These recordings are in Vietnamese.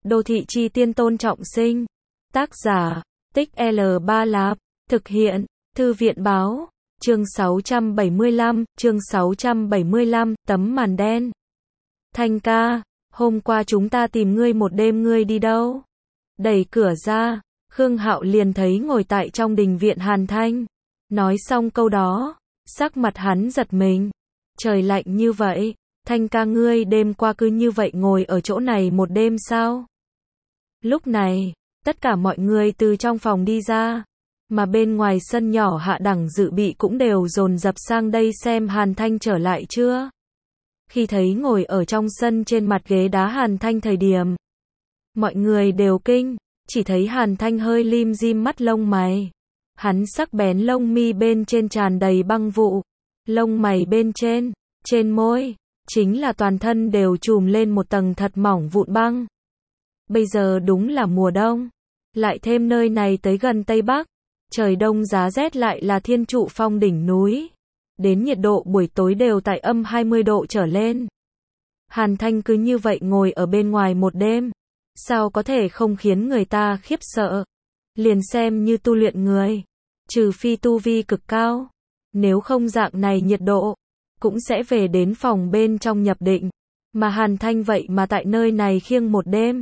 Đô thị chi tiên Tôn Trọng Sinh. Tác giả, Tích L3 Lạp. Thực hiện, Thư viện báo. Chương 675, tấm màn đen. Thanh ca, hôm qua chúng ta tìm ngươi một đêm, ngươi đi đâu? Đẩy cửa ra, Khương Hạo liền thấy ngồi tại trong đình viện Hàn Thanh. Nói xong câu đó, sắc mặt hắn giật mình. Trời lạnh như vậy, Thanh ca ngươi đêm qua cứ như vậy ngồi ở chỗ này một đêm sao? Lúc này, tất cả mọi người từ trong phòng đi ra, mà bên ngoài sân nhỏ hạ đẳng dự bị cũng đều dồn dập sang đây xem Hàn Thanh trở lại chưa. Khi thấy ngồi ở trong sân trên mặt ghế đá Hàn Thanh thời điểm, mọi người đều kinh, chỉ thấy Hàn Thanh hơi lim dim mắt lông mày. Hắn sắc bén lông mi bên trên tràn đầy băng vụ, lông mày bên trên môi, chính là toàn thân đều trùm lên một tầng thật mỏng vụn băng. Bây giờ đúng là mùa đông, lại thêm nơi này tới gần Tây Bắc, trời đông giá rét lại là thiên trụ phong đỉnh núi, đến nhiệt độ buổi tối đều tại âm 20 độ trở lên. Hàn Thanh cứ như vậy ngồi ở bên ngoài một đêm, sao có thể không khiến người ta khiếp sợ. Liền xem như tu luyện người, trừ phi tu vi cực cao, nếu không dạng này nhiệt độ, cũng sẽ về đến phòng bên trong nhập định. Mà Hàn Thanh vậy mà tại nơi này khiêng một đêm.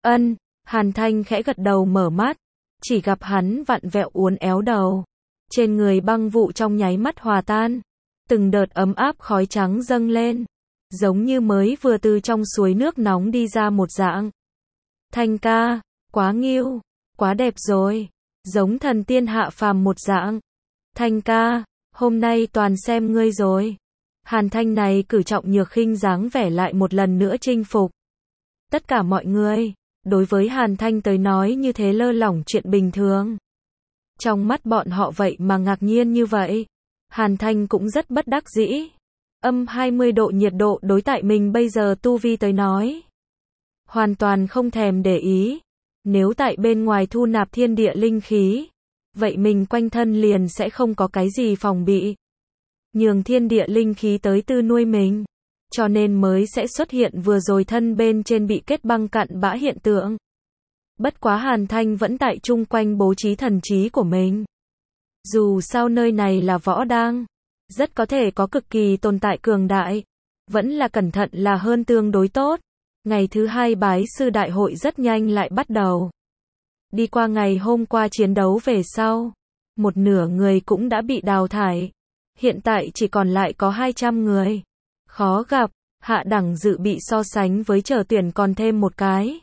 Hàn Thanh khẽ gật đầu mở mắt, chỉ gặp hắn vặn vẹo uốn éo đầu. Trên người băng vụ trong nháy mắt hòa tan, từng đợt ấm áp khói trắng dâng lên, giống như mới vừa từ trong suối nước nóng đi ra một dạng. Thanh ca, quá nghiêu, quá đẹp rồi, giống thần tiên hạ phàm một dạng. Thanh ca, hôm nay toàn xem ngươi rồi. Hàn Thanh này cử trọng nhược khinh dáng vẻ lại một lần nữa chinh phục tất cả mọi người. Đối với Hàn Thanh tới nói như thế lơ lỏng chuyện bình thường. Trong mắt bọn họ vậy mà ngạc nhiên như vậy. Hàn Thanh cũng rất bất đắc dĩ. Âm 20 độ nhiệt độ đối tại mình bây giờ tu vi tới nói, hoàn toàn không thèm để ý. Nếu tại bên ngoài thu nạp thiên địa linh khí, vậy mình quanh thân liền sẽ không có cái gì phòng bị. Nhường thiên địa linh khí tới tư nuôi mình. Cho nên mới sẽ xuất hiện vừa rồi thân bên trên bị kết băng cặn bã hiện tượng. Bất quá Hàn Thanh vẫn tại chung quanh bố trí thần trí của mình. Dù sao nơi này là võ đang, rất có thể có cực kỳ tồn tại cường đại. Vẫn là cẩn thận là hơn tương đối tốt. Ngày thứ hai bái sư đại hội rất nhanh lại bắt đầu. Đi qua ngày hôm qua chiến đấu về sau, một nửa người cũng đã bị đào thải. Hiện tại chỉ còn lại có 200 người. Khó gặp, hạ đẳng dự bị so sánh với chờ tuyển còn thêm một cái.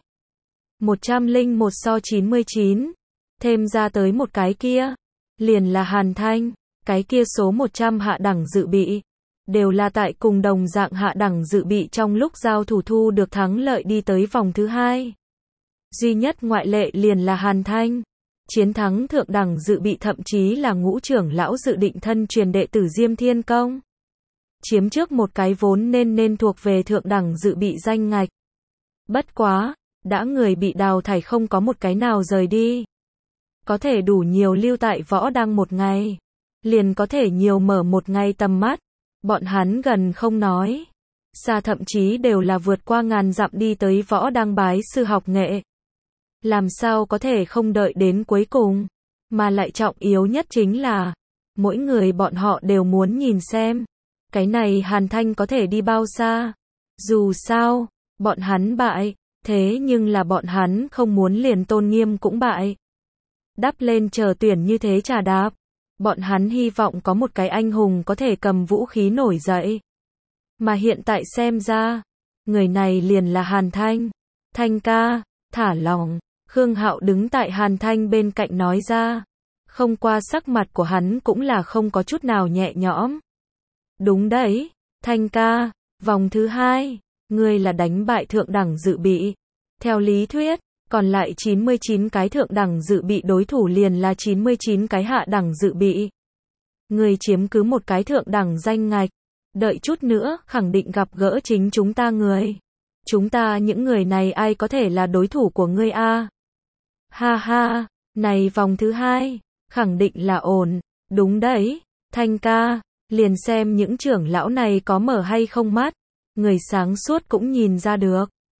101 so 99. Thêm ra tới một cái kia, liền là Hàn Thanh. Cái kia số 100 hạ đẳng dự bị, đều là tại cùng đồng dạng hạ đẳng dự bị trong lúc giao thủ thu được thắng lợi đi tới vòng thứ hai. Duy nhất ngoại lệ liền là Hàn Thanh. Chiến thắng thượng đẳng dự bị, thậm chí là ngũ trưởng lão dự định thân truyền đệ tử Diêm Thiên Công. Chiếm trước một cái vốn nên thuộc về thượng đẳng dự bị danh ngạch. Bất quá, đã người bị đào thải không có một cái nào rời đi. Có thể đủ nhiều lưu tại võ đang một ngày, liền có thể nhiều mở một ngày tầm mắt. Bọn hắn gần không nói, xa thậm chí đều là vượt qua ngàn dặm đi tới võ đang bái sư học nghệ. Làm sao có thể không đợi đến cuối cùng, mà lại trọng yếu nhất chính là, mỗi người bọn họ đều muốn nhìn xem. Cái này Hàn Thanh có thể đi bao xa? Dù sao, bọn hắn bại, thế nhưng là bọn hắn không muốn liền tôn nghiêm cũng bại. Đắp lên chờ tuyển như thế trà đạp. Bọn hắn hy vọng có một cái anh hùng có thể cầm vũ khí nổi dậy. Mà hiện tại xem ra, người này liền là Hàn Thanh. Thanh ca, thả lòng. Khương Hạo đứng tại Hàn Thanh bên cạnh nói ra. Không qua sắc mặt của hắn cũng là không có chút nào nhẹ nhõm. Đúng đấy, Thanh ca, vòng thứ hai, ngươi là đánh bại thượng đẳng dự bị. Theo lý thuyết, còn lại 99 cái thượng đẳng dự bị đối thủ liền là 99 cái hạ đẳng dự bị. Ngươi chiếm cứ một cái thượng đẳng danh ngạch, đợi chút nữa khẳng định gặp gỡ chính chúng ta người. Chúng ta những người này ai có thể là đối thủ của ngươi a? Ha ha, này vòng thứ hai, khẳng định là ổn. Đúng đấy, Thanh ca. Liền xem những trưởng lão này có mở hay không mắt, người sáng suốt cũng nhìn ra được.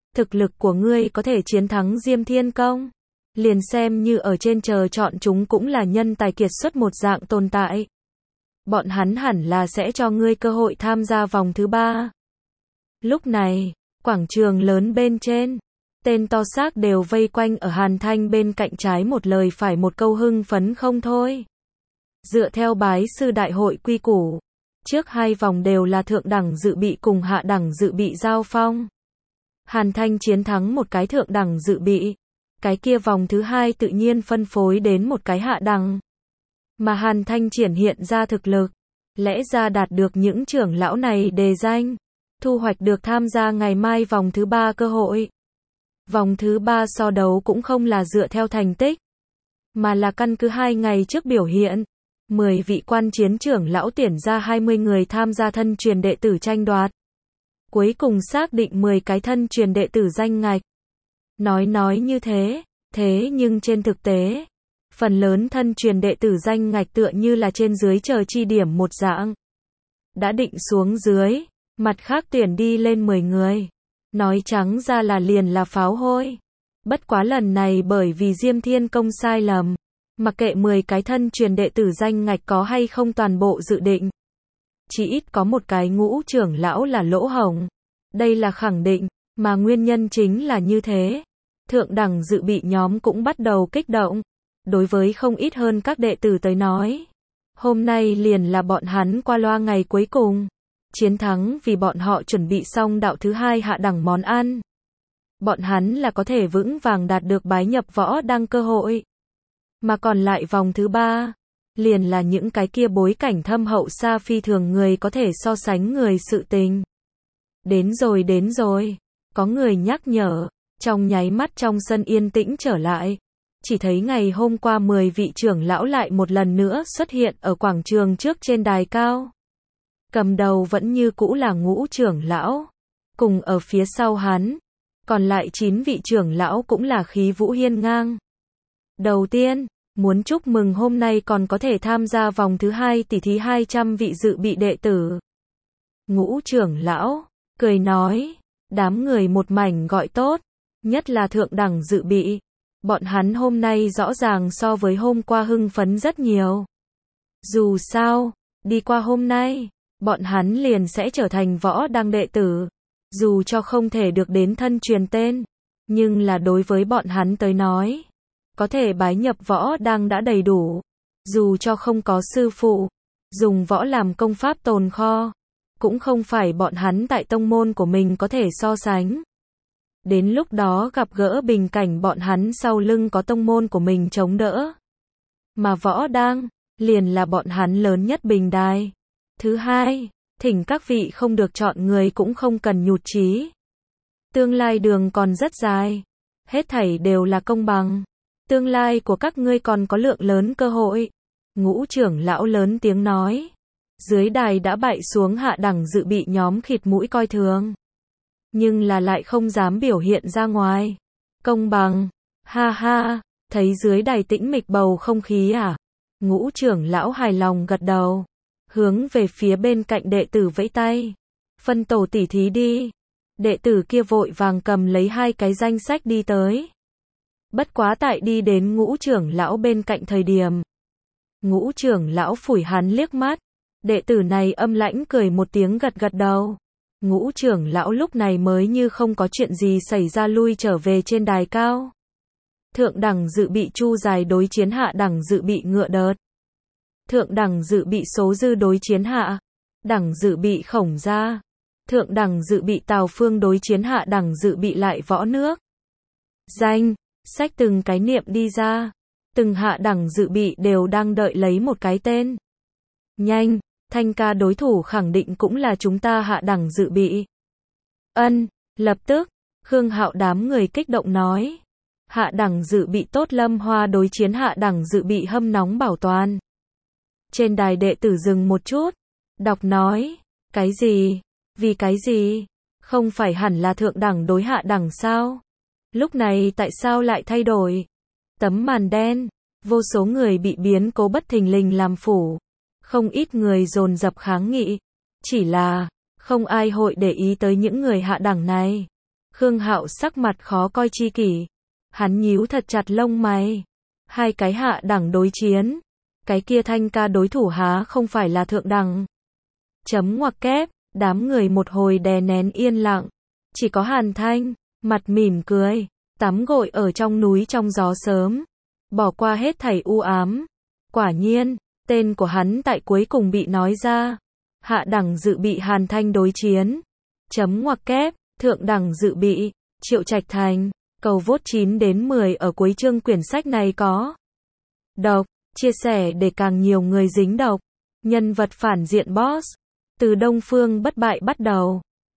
thực lực của ngươi có thể chiến thắng Diêm Thiên Công. Liền xem như ở trên trời chọn chúng cũng là nhân tài kiệt xuất một dạng tồn tại. Bọn hắn hẳn là sẽ cho ngươi cơ hội tham gia vòng thứ 3. Lúc này, quảng trường lớn bên trên, tên to xác đều vây quanh ở Hàn Thanh bên cạnh trái một lời phải một câu hưng phấn không thôi. Dựa theo bái sư đại hội quy củ, trước 2 vòng đều là thượng đẳng dự bị cùng hạ đẳng dự bị giao phong. Hàn Thanh chiến thắng một cái thượng đẳng dự bị, cái kia vòng thứ 2 tự nhiên phân phối đến một cái hạ đẳng. Mà Hàn Thanh triển hiện ra thực lực, lẽ ra đạt được những trưởng lão này đề danh, thu hoạch được tham gia ngày mai vòng thứ 3 cơ hội. Vòng thứ 3 so đấu cũng không là dựa theo thành tích, mà là căn cứ 2 ngày trước biểu hiện. 10 vị quan chiến trưởng lão tuyển ra 20 người tham gia thân truyền đệ tử tranh đoạt. Cuối cùng xác định 10 cái thân truyền đệ tử danh ngạch. Nói như thế, nhưng trên thực tế, phần lớn thân truyền đệ tử danh ngạch tựa như là trên dưới chờ chi điểm một dạng. Đã định xuống dưới, mặt khác tuyển đi lên 10 người. Nói trắng ra là liền là pháo hôi. Bất quá lần này bởi vì Diêm Thiên Công sai lầm, mặc kệ 10 cái thân truyền đệ tử danh ngạch có hay không toàn bộ dự định. Chỉ ít có một cái ngũ trưởng lão là lỗ hổng. Đây là khẳng định, mà nguyên nhân chính là như thế. Thượng đẳng dự bị nhóm cũng bắt đầu kích động. Đối với không ít hơn các đệ tử tới nói, hôm nay liền là bọn hắn qua loa ngày cuối cùng. Chiến thắng vì bọn họ chuẩn bị xong đạo thứ 2 hạ đẳng món ăn. Bọn hắn là có thể vững vàng đạt được bái nhập võ đăng cơ hội. Mà còn lại vòng thứ 3, liền là những cái kia bối cảnh thâm hậu xa phi thường người có thể so sánh người sự tình. Đến rồi, có người nhắc nhở, trong nháy mắt trong sân yên tĩnh trở lại. Chỉ thấy ngày hôm qua 10 vị trưởng lão lại một lần nữa xuất hiện ở quảng trường trước trên đài cao. Cầm đầu vẫn như cũ là ngũ trưởng lão, cùng ở phía sau hắn, còn lại 9 vị trưởng lão cũng là khí vũ hiên ngang. Đầu tiên, muốn chúc mừng hôm nay còn có thể tham gia vòng thứ 2 tỷ thí 200 vị dự bị đệ tử. Ngũ trưởng lão, cười nói, đám người một mảnh gọi tốt, nhất là thượng đẳng dự bị. Bọn hắn hôm nay rõ ràng so với hôm qua hưng phấn rất nhiều. Dù sao, đi qua hôm nay, bọn hắn liền sẽ trở thành võ đăng đệ tử. Dù cho không thể được đến thân truyền tên, nhưng là đối với bọn hắn tới nói, có thể bái nhập võ đăng đã đầy đủ. Dù cho không có sư phụ, dùng võ làm công pháp tồn kho, cũng không phải bọn hắn tại tông môn của mình có thể so sánh. Đến lúc đó gặp gỡ bình cảnh bọn hắn sau lưng có tông môn của mình chống đỡ. Mà võ đăng, liền là bọn hắn lớn nhất bình đài. Thứ hai, thỉnh các vị không được chọn người cũng không cần nhụt chí. Tương lai đường còn rất dài. Hết thảy đều là công bằng. Tương lai của các ngươi còn có lượng lớn cơ hội. Ngũ trưởng lão lớn tiếng nói. Dưới đài đã bại xuống hạ đẳng dự bị nhóm khịt mũi coi thường. Nhưng là lại không dám biểu hiện ra ngoài. Công bằng. Ha ha, thấy dưới đài tĩnh mịch bầu không khí à? Ngũ trưởng lão hài lòng gật đầu. Hướng về phía bên cạnh đệ tử vẫy tay. Phân tổ tỉ thí đi. Đệ tử kia vội vàng cầm lấy 2 cái danh sách đi tới. Bất quá tại đi đến ngũ trưởng lão bên cạnh thời điểm. Ngũ trưởng lão phủi hắn liếc mắt. Đệ tử này âm lãnh cười một tiếng gật gật đầu. Ngũ trưởng lão lúc này mới như không có chuyện gì xảy ra lui trở về trên đài cao. Thượng đẳng dự bị Chu Dài đối chiến hạ đẳng dự bị Ngựa Đợt. Thượng đẳng dự bị Số Dư đối chiến hạ đẳng dự bị Khổng Gia. Thượng đẳng dự bị Tào Phương đối chiến hạ đẳng dự bị Lại Võ Nước. Danh sách từng cái niệm đi ra. Từng hạ đẳng dự bị đều đang đợi lấy một cái tên. Nhanh, Thanh ca đối thủ khẳng định cũng là chúng ta hạ đẳng dự bị. Ân, lập tức, Khương Hạo đám người kích động nói. Hạ đẳng dự bị Tốt Lâm Hoa đối chiến hạ đẳng dự bị Hâm Nóng Bảo Toàn. Trên đài đệ tử dừng một chút, đọc nói, cái gì? Vì cái gì? Không phải hẳn là thượng đẳng đối hạ đẳng sao? Lúc này tại sao lại thay đổi? Tấm màn đen, vô số người bị biến cố bất thình lình làm phủ. Không ít người dồn dập kháng nghị. Chỉ là, không ai hội để ý tới những người hạ đẳng này. Khương Hạo sắc mặt khó coi chi kỷ. Hắn nhíu thật chặt lông mày. Hai cái hạ đẳng đối chiến. Cái kia Thanh ca đối thủ há không phải là thượng đẳng. Chấm ngoặc kép, đám người một hồi đè nén yên lặng. Chỉ có Hàn Thanh, mặt mỉm cười, tắm gội ở trong núi trong gió sớm. Bỏ qua hết thảy u ám. Quả nhiên, tên của hắn tại cuối cùng bị nói ra. Hạ đẳng dự bị Hàn Thanh đối chiến. Chấm ngoặc kép, thượng đẳng dự bị, Triệu Trạch Thành. Cầu vote 9 đến 10 ở cuối chương quyển sách này có độc, chia sẻ để càng nhiều người dính độc. Nhân vật phản diện boss, từ Đông Phương bất bại bắt đầu.